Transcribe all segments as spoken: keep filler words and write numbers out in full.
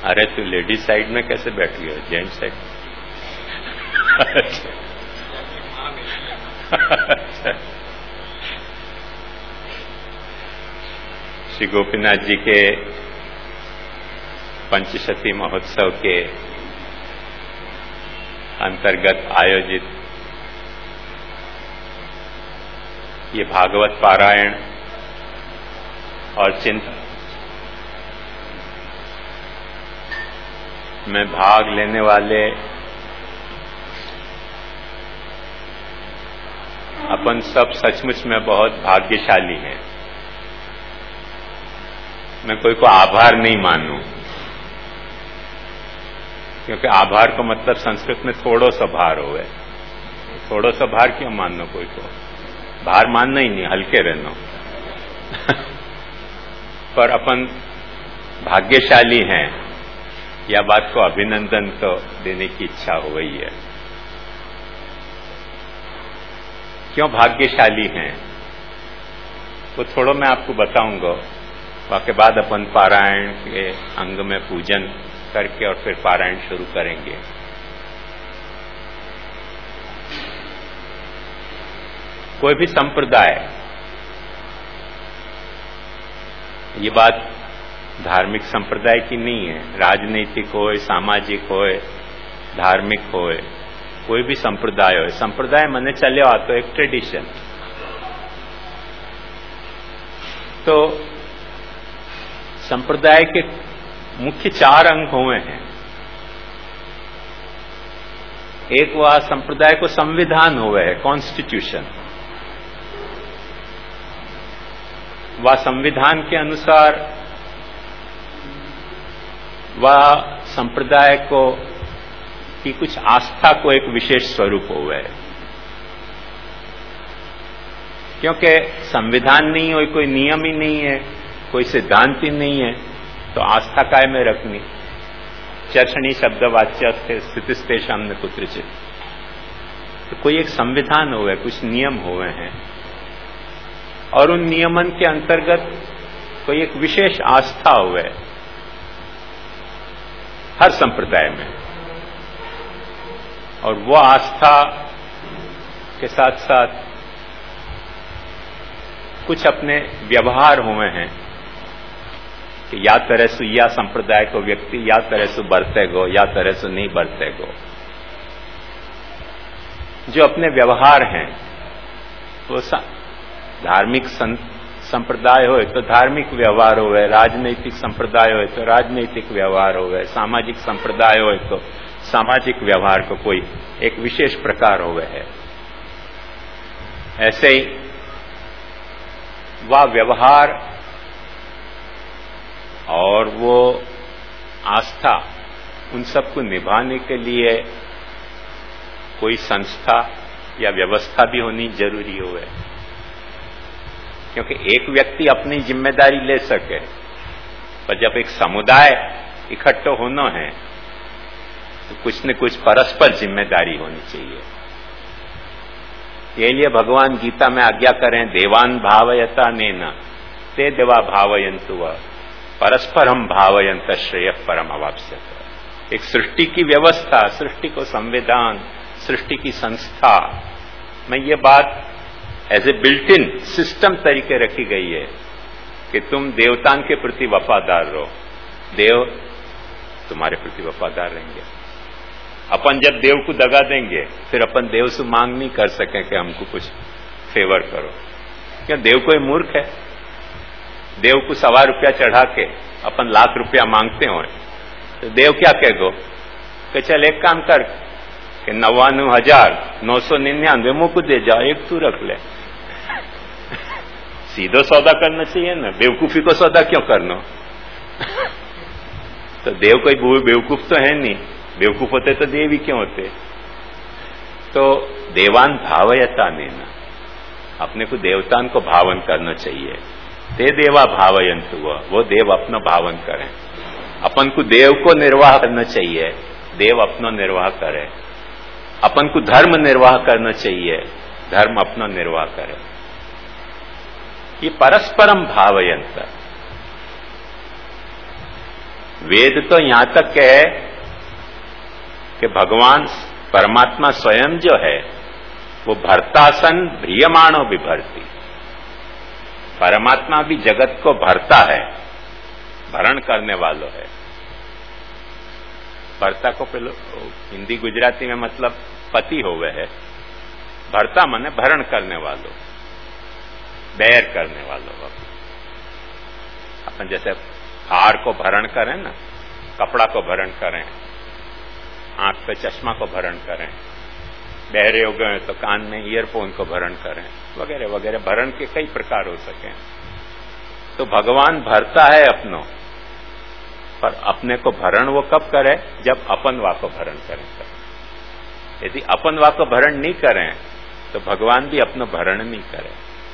अरे तू ladies side में कैसे बैठी हो, जेंट साइड? अच्छा। श्री गोपीनाथ जी के पंचशती महोत्सव के अंतर्गत आयोजित ये भागवत पारायण और चिंतन में भाग लेने वाले अपन सब सचमुच में बहुत भाग्यशाली हैं। मैं कोई को आभार नहीं मानूं, क्योंकि आभार का मतलब संस्कृत में थोड़ो सा भार हो है। थोड़ो सा भार क्यों मानना? कोई को भार मानना ही नहीं, हल्के रहना। पर अपन भाग्यशाली हैं, यह बात को अभिनंदन तो देने की इच्छा हो गई है। क्यों भाग्यशाली हैं वो थोड़ा मैं आपको बताऊंगा। उसके बाद अपन पारायण के अंग में पूजन करके और फिर पारायण शुरू करेंगे। कोई भी संप्रदाय, ये बात धार्मिक संप्रदाय की नहीं है, राजनीतिक हो, सामाजिक हो, धार्मिक हो, कोई भी संप्रदाय हो, संप्रदाय मने चले आ तो एक ट्रेडिशन। तो संप्रदाय के मुख्य चार अंग हुए हैं। एक वह संप्रदाय को संविधान हुए है, कॉन्स्टिट्यूशन। वह संविधान के अनुसार वह संप्रदाय को की कुछ आस्था को एक विशेष स्वरूप हुआ है। क्योंकि संविधान नहीं हो, कोई नियम ही नहीं है, कोई सिद्धांत ही नहीं है, तो आस्था काय में रखनी। चर्षणी शब्द वाच्य स्थितिस्तेषाम न कुत्रचित्। तो कोई एक संविधान हुआ है, कुछ नियम हुए हैं, और उन नियमन के अंतर्गत कोई एक विशेष आस्था हुआ है हर संप्रदाय में। और वो आस्था के साथ साथ कुछ अपने व्यवहार हुए हैं कि या तरह से या संप्रदाय को व्यक्ति या तरह से बरते गो, या तरह से नहीं बरते गो। जो अपने व्यवहार हैं वो धार्मिक संप्रदाय हो तो धार्मिक व्यवहार हो, राजनीतिक संप्रदाय हो तो राजनीतिक व्यवहार हो, सामाजिक संप्रदाय हो तो सामाजिक व्यवहार को कोई एक विशेष प्रकार हो गए है। ऐसे ही वह व्यवहार और वो आस्था, उन सबको निभाने के लिए कोई संस्था या व्यवस्था भी होनी जरूरी हो है। क्योंकि एक व्यक्ति अपनी जिम्मेदारी ले सके, पर जब एक समुदाय इकट्ठा होना है तो कुछ न कुछ परस्पर जिम्मेदारी होनी चाहिए। ये लिए भगवान गीता में आज्ञा करें, देवान भावयता नेन ते देवा भावयंतु व परस्परम भावयंत श्रेय परम अवाप्स्यत। एक सृष्टि की व्यवस्था, सृष्टि को संविधान, सृष्टि की संस्था में ये बात as a built in system तरीके रखी गई है कि तुम देवताओं के प्रति वफादार रहो, देव तुम्हारे प्रति वफादार रहेंगे। अपन जब देव को दगा देंगे फिर अपन देव से मांग नहीं कर सके कि हमको कुछ फेवर करो। क्या देव कोई मूर्ख है? देव को सवा रुपया चढ़ा के अपन लाख रुपया मांगते हो तो देव क्या कहेगो कि चल एक काम कर कि नवानु हजार नौ सौ निन्यानवे मुंह को दे जाओ, एक तू रख ले। सीधो सौदा करना चाहिए ना, बेवकूफी को सौदा क्यों करना? तो देव कोई बेवकूफ तो है नहीं, बेवकूफ होते तो देव ही क्यों होते? तो देवान भावयता नेना, अपने को देवतान को भावन करना चाहिए। ते देवा भावयंतु, वो देव अपना भावन करें। अपन को देव को निर्वाह करना चाहिए, देव अपना निर्वाह करे। अपन को धर्म निर्वाह करना चाहिए, धर्म अपना निर्वाह करे। ये परस्परम भावयंत, वेद तो यहां तक कहे कि भगवान परमात्मा स्वयं जो है वो भरतासन भ्रियमाणो बिभर्ती, परमात्मा भी जगत को भरता है, भरण करने वालों है। भरता को पेलो हिंदी गुजराती में मतलब पति होवे है, भरता माने भरण करने वालों, बेर करने वालों। अपन जैसे हार को भरण करें ना, कपड़ा को भरण करें, आंख पे चश्मा को भरण करें, बहरे हो गए तो कान में ईयरफोन को भरण करें, वगैरह वगैरह भरण के कई प्रकार हो सके। तो भगवान भरता है अपनों, पर अपने को भरण वो कब करे? जब अपन वा को भरण करें। यदि अपन वा को भरण नहीं करें तो भगवान भी अपना भरण नहीं करे।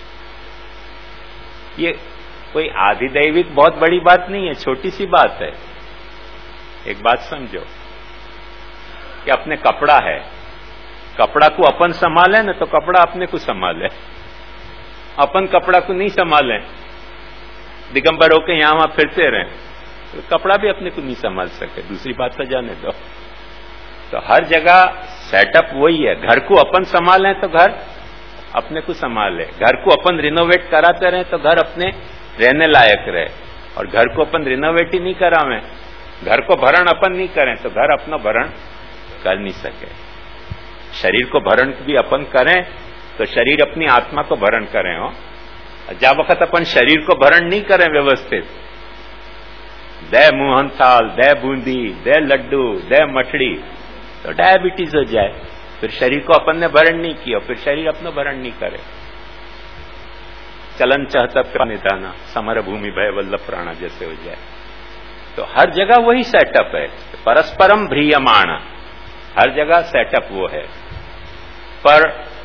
ये कोई आधिदैविक बहुत बड़ी बात नहीं है, छोटी सी बात है। एक बात समझो कि अपने कपड़ा है, कपड़ा को अपन संभाले ना तो कपड़ा अपने को संभाले, अपन कपड़ा को नहीं संभाले, दिगंबर होके यहां वहां फिरते रहे तो कपड़ा भी अपने को नहीं संभाल सके। दूसरी बात तो जाने दो। तो हर जगह सेटअप वही है, घर को अपन संभालें तो घर अपने को संभाले, घर को अपन रिनोवेट कराते रहे तो घर अपने रहने लायक रहे, और घर को अपन रिनोवेट ही नहीं करावें, घर को भरण अपन नहीं करें तो घर अपना भरण कर नहीं सके। शरीर को भरण भी अपन करें तो शरीर अपनी आत्मा को भरण करें हो। जब वक्त अपन शरीर को भरण नहीं करें व्यवस्थित, दे मुहनथाल, दे बूंदी, दे लड्डू, दे मठड़ी, तो डायबिटीज हो जाए। फिर शरीर को अपन ने भरण नहीं किया, फिर शरीर अपना भरण नहीं करे। चलन चहतब निधाना, समर भूमि भय वल्लभ प्राणा जैसे हो जाए। तो हर जगह वही सेटअप है, परस्परम भ्रियमाण, हर जगह सेटअप वो है। पर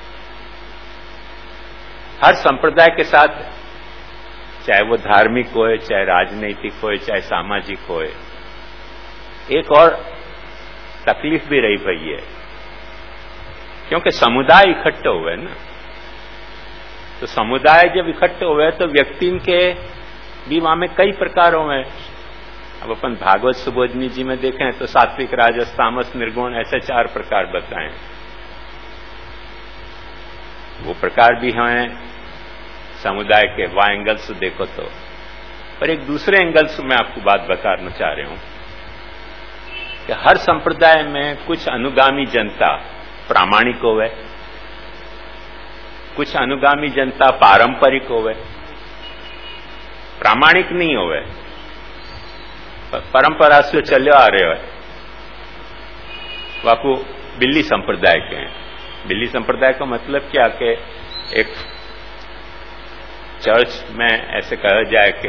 हर संप्रदाय के साथ, चाहे वो धार्मिक होए, चाहे राजनीतिक होए, चाहे सामाजिक होए, एक और तकलीफ भी रही भई है, क्योंकि समुदाय इकट्ठे हुए ना। तो समुदाय जब इकट्ठे हुए तो व्यक्ति के भी वहां में कई प्रकार हुए। अब अपन भागवत सुबोधनी जी में देखें तो सात्विक, राजस, तामस, निर्गुण, ऐसे चार प्रकार बताएं। वो प्रकार भी हैं समुदाय के, वह एंगल से देखो तो। पर एक दूसरे एंगल से मैं आपको बात बताना चाह रहा हूं कि हर संप्रदाय में कुछ अनुगामी जनता प्रामाणिक होवे, कुछ अनुगामी जनता पारंपरिक होवे, प्रामाणिक नहीं होवे, परंपरा से चले आ रहे हो। वाकू बिल्ली संप्रदाय के हैं। बिल्ली संप्रदाय का मतलब क्या कि एक चर्च में ऐसे कहा जाए कि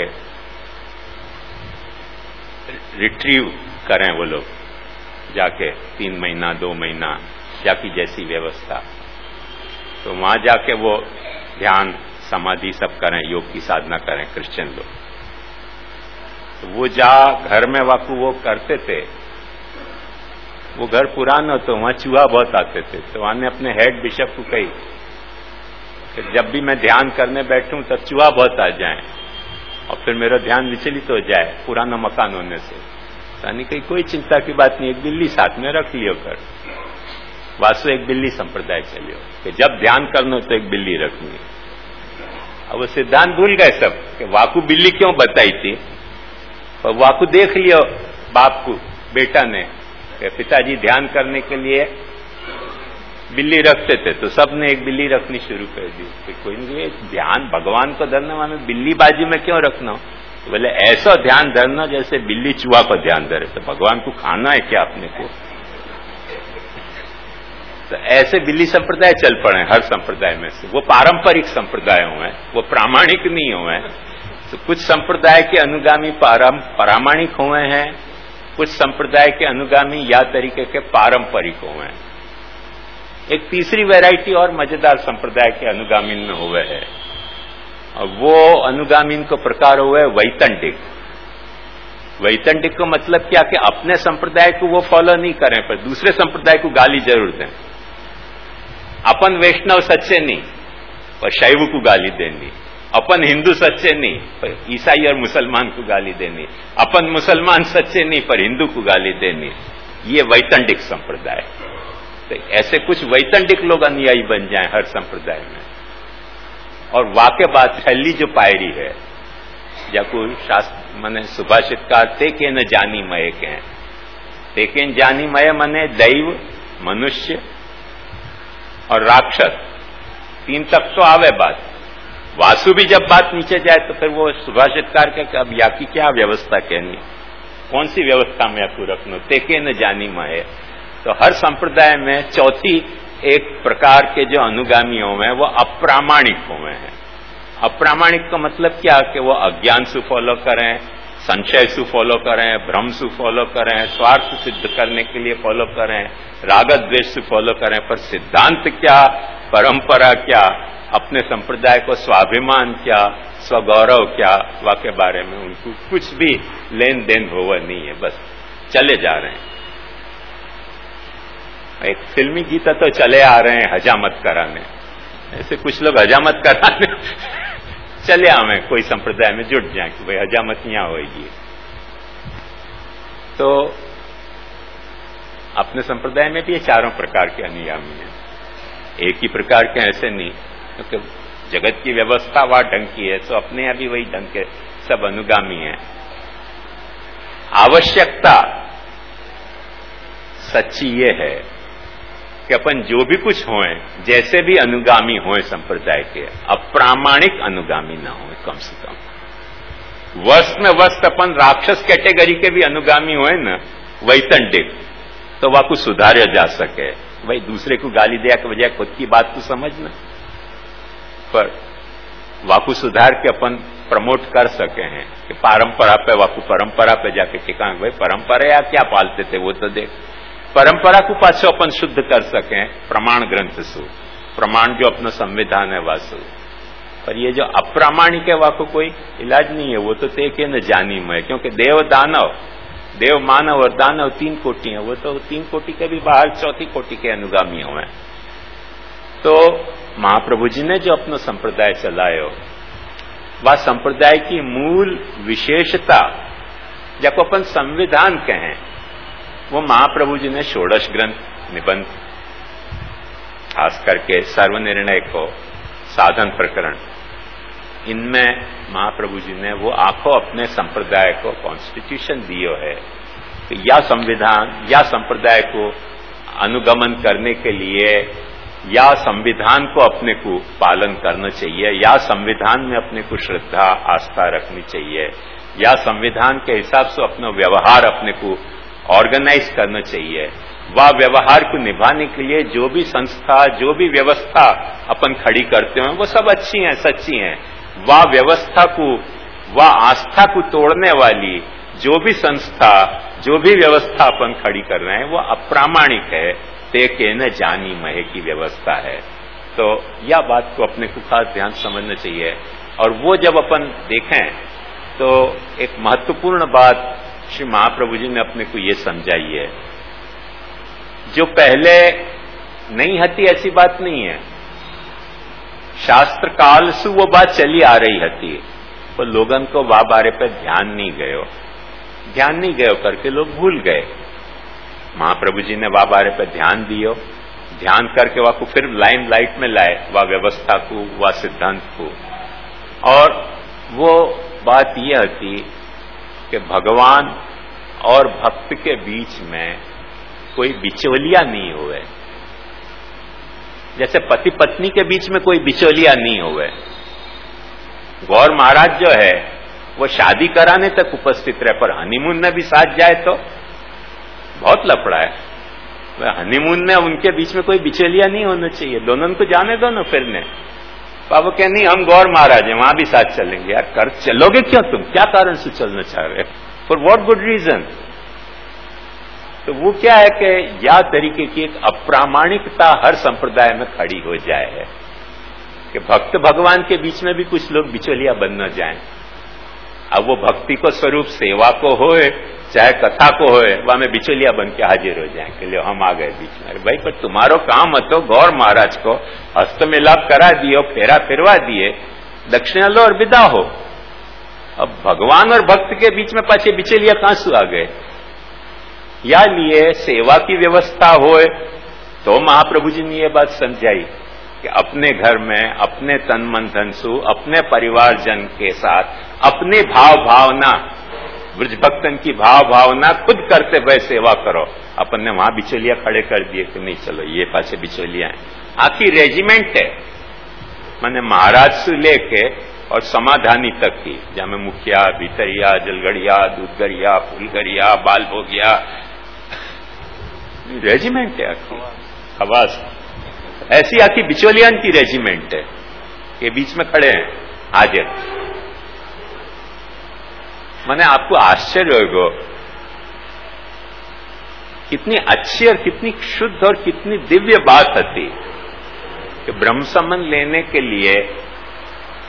रिट्रीव करें वो लोग जाके, तीन महीना दो महीना जाकी जैसी व्यवस्था, तो वहां जाके वो ध्यान समाधि सब करें, योग की साधना करें क्रिश्चियन लोग। तो वो जा घर में वाकू वो करते थे। वो घर पुराना तो वहां चूहा बहुत आते थे, तो वहां ने अपने हेड बिशप को कही कि जब भी मैं ध्यान करने बैठूं तब चूहा बहुत आ जाए और फिर मेरा ध्यान विचलित हो जाए पुराना मकान होने से। यानी कहीं कोई चिंता की बात नहीं, एक बिल्ली साथ में रख लियो कर। वासु एक बिल्ली संप्रदाय चलियो कि जब ध्यान करना तो एक बिल्ली रखनी। अब वो सिद्धांत भूल गए सब कि वाकू बिल्ली क्यों बताई थी। और वाकू देख लियो बाप को, बेटा ने कि पिताजी ध्यान करने के लिए बिल्ली रखते थे, तो सबने एक बिल्ली रखनी शुरू कर दी। तो कोई नहीं, ध्यान भगवान को धरने वाले बिल्ली बाजी में क्यों रखना? तो बोले ऐसा ध्यान धरना जैसे बिल्ली चूहा को ध्यान धरे। तो भगवान को खाना है क्या अपने को? तो ऐसे बिल्ली संप्रदाय चल पड़े हर संप्रदाय में से। वो पारंपरिक संप्रदाय हुए, वो प्रामाणिक नहीं हुए। तो कुछ संप्रदाय के अनुगामी प्रामाणिक हुए हैं, कुछ संप्रदाय के अनुगामी या तरीके के पारंपरिक हुए हैं। एक तीसरी वैरायटी और मजेदार संप्रदाय के अनुगामी में हुए है, और वो अनुगामी को प्रकार हुए वैतंडिक। वैतंडिक को मतलब क्या कि अपने संप्रदाय को वो फॉलो नहीं करें पर दूसरे संप्रदाय को गाली जरूर दें। अपन वैष्णव सच्चे नहीं और शैव को गाली देनी, अपन हिंदू सच्चे नहीं पर ईसाई और मुसलमान को गाली देनी, अपन मुसलमान सच्चे नहीं पर हिंदू को गाली देनी, ये वैतंडिक संप्रदाय। तो ऐसे कुछ वैतंडिक लोग अनुयायी बन जाएं हर संप्रदाय में। और वाकई बात फैली जो पायरी है, या कोई शास्त्र मने सुभाषितकार ते के न जानी मय के, ते के न जानी मय मने दैव, मनुष्य और राक्षस, तीन तक तो आवे बात। वासु भी जब बात नीचे जाए तो फिर वो सुभाषितकार के अब या की क्या व्यवस्था कहनी, कौन सी व्यवस्था में आपको रखना, तेके न जानी मय। तो हर संप्रदाय में चौथी एक प्रकार के जो अनुगामी हुए हैं वो अप्रामाणिक हुए हैं। अप्रामाणिक का मतलब क्या कि वो अज्ञान से फॉलो करें, संशय से फॉलो करें, भ्रम से फॉलो करें, स्वार्थ सिद्ध करने के लिए फॉलो करें, राग द्वेष से फॉलो करें, पर सिद्धांत क्या, परंपरा क्या, अपने संप्रदाय को स्वाभिमान क्या, स्वगौरव क्या, वाके बारे में उनको कुछ भी लेन देन हुआ नहीं है, बस चले जा रहे हैं। एक फिल्मी गीता तो चले आ रहे हैं हजामत कराने, ऐसे कुछ लोग हजामत कराने चले आवे, कोई संप्रदाय में जुट जाए कि भाई हजामत यहां होगी। तो अपने संप्रदाय में भी ये चारों प्रकार के अनुयामी हैं, एक ही प्रकार के ऐसे नहीं, क्योंकि तो जगत की व्यवस्था वह ढंग की है, तो अपने यहां भी वही ढंग के सब अनुगामी हैं। आवश्यकता सच्ची ये है कि अपन जो भी कुछ होए, जैसे भी अनुगामी होए संप्रदाय के, अप्रामाणिक अनुगामी ना होए कम से कम। वर्ष में वर्ष अपन राक्षस कैटेगरी के भी अनुगामी होए ना, वैतंडिक, तो वह कुछ सुधारा जा सके। भाई दूसरे को गाली दिया के बजाय खुद की बात को समझना, पर वाकु सुधार के अपन प्रमोट कर सके हैं कि परंपरा पे वाकु परंपरा पे जाके ठिकाना, भाई परंपरा या क्या पालते थे वो तो देख, परंपरा को पाछो अपन शुद्ध कर सके प्रमाण ग्रंथ सु, प्रमाण जो अपना संविधान है वासु। पर ये जो अप्रामाणिक है वाको कोई इलाज नहीं है, वो तो ते के न जानी में, क्योंकि देव दानव, देव मानव और दानव तीन कोटि हैं, वो तो तीन कोटि के भी बाहर चौथी कोटि के अनुगामी हुए। तो महाप्रभु जी ने जो अपना संप्रदाय चलायो, वह संप्रदाय की मूल विशेषता जब अपन संविधान कहें, वो महाप्रभु जी ने षोडश ग्रंथ, निबंध, खास करके सर्वनिर्णय को, साधन प्रकरण, इनमें महाप्रभु जी ने वो आंखों अपने संप्रदाय को कॉन्स्टिट्यूशन दियो है कि या संविधान या संप्रदाय को अनुगमन करने के लिए या संविधान को अपने को पालन करना चाहिए, या संविधान में अपने को श्रद्धा आस्था रखनी चाहिए, या संविधान के हिसाब से अपना व्यवहार अपने को ऑर्गेनाइज करना चाहिए। वह व्यवहार को निभाने के लिए जो भी संस्था, जो भी व्यवस्था अपन खड़ी करते हैं वो सब अच्छी हैं, सच्ची हैं। वह व्यवस्था को, वह आस्था को तोड़ने वाली जो भी संस्था, जो भी व्यवस्था अपन खड़ी कर रहे हैं वो अप्रामाणिक है, ते के न जानी महे की व्यवस्था है। तो यह बात को अपने को खास ध्यान समझना चाहिए। और वो जब अपन देखें तो एक महत्वपूर्ण बात श्री महाप्रभु जी ने अपने को ये समझाई है, जो पहले नहीं हती ऐसी बात नहीं है, शास्त्र काल से वो बात चली आ रही हती, तो लोगन को वाह बारे पर ध्यान नहीं गयो, ध्यान नहीं गयो करके लोग भूल गए। महाप्रभु जी ने वाह बारे पर ध्यान दियो, ध्यान करके वह को फिर लाइन लाइट में लाए, वह व्यवस्था को, वह सिद्धांत को। और वो बात यह थी कि भगवान और भक्त के बीच में कोई बिचौलिया नहीं हुए, जैसे पति पत्नी के बीच में कोई बिचौलिया नहीं हुए। गौर महाराज जो है वो शादी कराने तक उपस्थित रहे, पर हनीमून में भी साथ जाए तो बहुत लफड़ा है। हनीमून में उनके बीच में कोई बिचौलिया नहीं होना चाहिए, दोनों को जाने दो ना फिरने। बाबा कह नहीं हम गौर महाराज हैं, वहां भी साथ चलेंगे। यार कर चलोगे क्यों, तुम क्या कारण से चलना चाह रहे हो, फॉर व्हाट गुड रीजन। तो वो क्या है कि या तरीके की एक अप्रामाणिकता हर संप्रदाय में खड़ी हो जाए है कि भक्त भगवान के बीच में भी कुछ लोग बिचौलिया बन न जाएं। अब वो भक्ति को स्वरूप सेवा को होए चाहे कथा को होए, वह में बिचौलिया बन के हाजिर हो जाए कि लो हम आ गए बीच में। अरे भाई पर तुम्हारो काम હતો गौर महाराज को हस्त मिलाप करा दियो, फेरा फिरवा दिए, दक्षिणा लो और विदा हो। अब भगवान और भक्त के बीच में पाछे बिचलिया कांसू आ गए। या लिए सेवा की व्यवस्था होए तो महाप्रभु जी ने ये बात समझाई कि अपने घर में अपने तन मन धन सु अपने परिवार जन के साथ अपनी भाव भावना, ब्रज भक्तन की भाव भावना खुद करते हुए सेवा करो। अपन ने वहां बिचौलिया खड़े कर दिए कि नहीं चलो ये पासे बिचौलिया है। आखिर रेजिमेंट है, मैंने महाराज से लेके और समाधानी तक की, जहां में मुखिया, भीतरिया, जलगड़िया, दूधगड़िया, फूलगड़िया, बाल भोगिया, रेजिमेंट है आखिर खवास। ऐसी आखिर बिचौलियान की रेजिमेंट है के बीच में खड़े हैं हाजिर। मैंने आपको आश्चर्य होगा कितनी अच्छी और कितनी शुद्ध और कितनी दिव्य बात होती कि ब्रह्म संबंध लेने के लिए